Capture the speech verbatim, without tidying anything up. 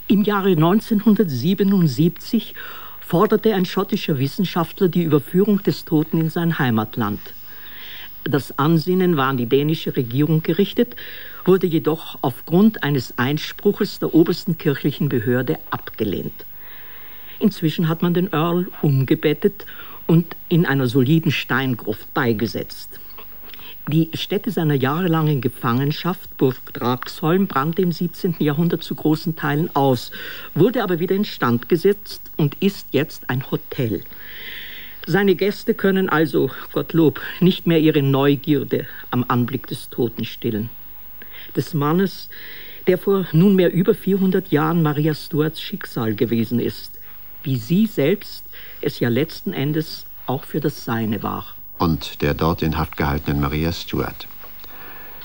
Im Jahre neunzehnhundertsiebenundsiebzig forderte ein schottischer Wissenschaftler die Überführung des Toten in sein Heimatland. Das Ansinnen war an die dänische Regierung gerichtet, wurde jedoch aufgrund eines Einspruches der obersten kirchlichen Behörde abgelehnt. Inzwischen hat man den Earl umgebettet und in einer soliden Steingruft beigesetzt. Die Stätte seiner jahrelangen Gefangenschaft, Burg Draxholm, brannte im siebzehnten Jahrhundert zu großen Teilen aus, wurde aber wieder instand gesetzt und ist jetzt ein Hotel. Seine Gäste können also, Gottlob, nicht mehr ihre Neugierde am Anblick des Toten stillen. Des Mannes, der vor nunmehr über vierhundert Jahren Maria Stuarts Schicksal gewesen ist, wie sie selbst es ja letzten Endes auch für das Seine war. Und der dort in Haft gehaltenen Maria Stuart.